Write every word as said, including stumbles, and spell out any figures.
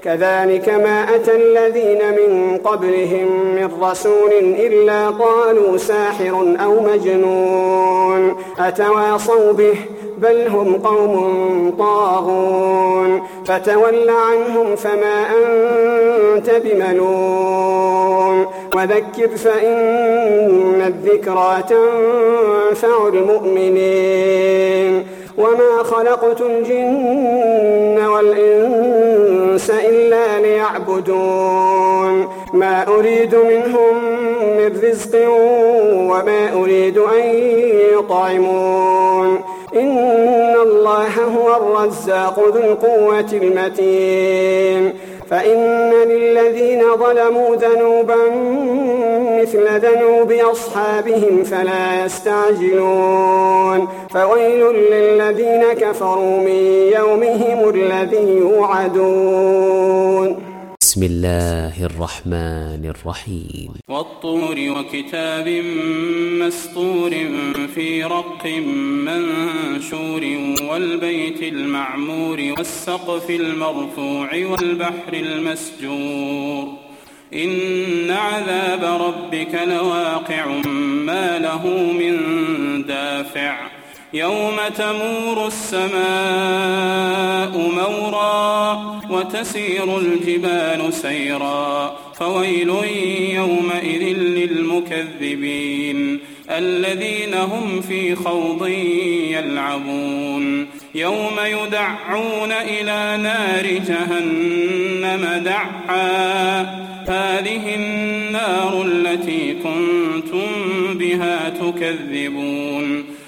كذلك ما أتى الذين من قبلهم من رسول إلا قالوا ساحر أو مجنون أتواصوا به بل هم قوم طاغون فتول عنهم فما أنت بملوم وذكر فإن الذكرى تنفع المؤمنين وما خلقت الجن والإنس إلا ليعبدون ما أريد منهم من رزق وما أريد أن يطعمون إن الله هو الرزاق ذو القوة المتين فإن للذين ظلموا ذنوبا مثل ذنوب أصحابهم فلا يستعجلون فويل للذين كفروا من يومهم الذي يوعدون. بسم الله الرحمن الرحيم. والطور وكتاب مسطور في رق منشور والبيت المعمور والسقف المرفوع والبحر المسجور إن عذاب ربك لواقع ما له من دافع يوم تمور السماء مورا وتسير الجبال سيرا فويل يومئذ للمكذبين الذين هم في خوض يلعبون يوم يدعون إلى نار جهنم دعا هذه النار التي كنتم بها تكذبون